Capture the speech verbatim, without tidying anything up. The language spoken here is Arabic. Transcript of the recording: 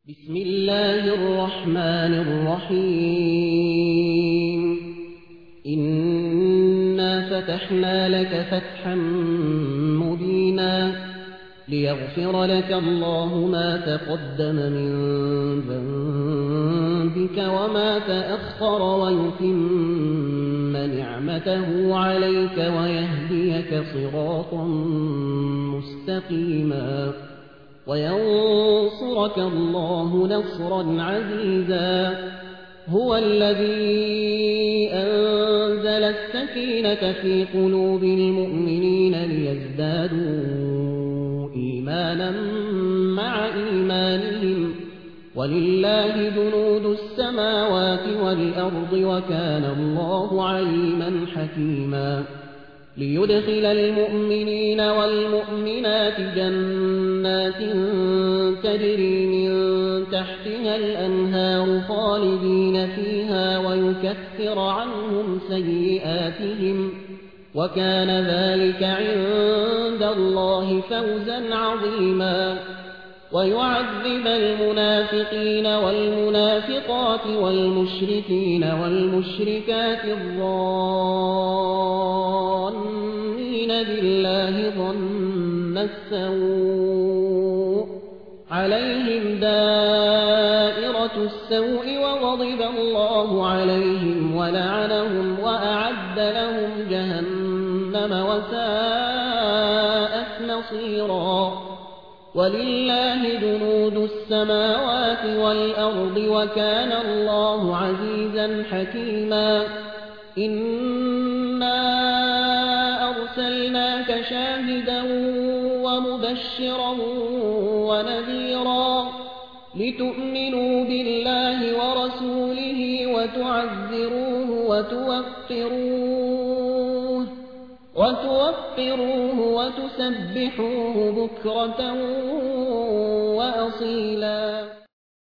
بسم الله الرحمن الرحيم إنا فتحنا لك فتحا مبينا ليغفر لك الله ما تقدم من ذنبك وما تأخر ويتم نعمته عليك ويهديك صراطا مستقيما وينصرك الله نصرا عزيزا هو الذي أنزل السكينة في قلوب المؤمنين ليزدادوا إيمانا مع إيمانهم ولله جنود السماوات والأرض وكان الله عليما حكيما ليدخل المؤمنين والمؤمنات جنات تجري من تحتها الأنهار خالدين فيها ويكفر عنهم سيئاتهم وكان ذلك عند الله فوزا عظيما ويعذب المنافقين والمنافقات والمشركين والمشركات الظانين بالله ظن السوء عليهم دائرة السوء وغضب الله عليهم ولعنهم وأعد لهم جهنم وساءت مصيرا ولله جنود السماوات والأرض وكان الله عزيزا حكيما إنا أرسلناك شاهدا ومبشرا ونذيرا لتؤمنوا بالله ورسوله وتعزروه وتوقروه وتوقروه وتسبحوه بكرة وأصيلا.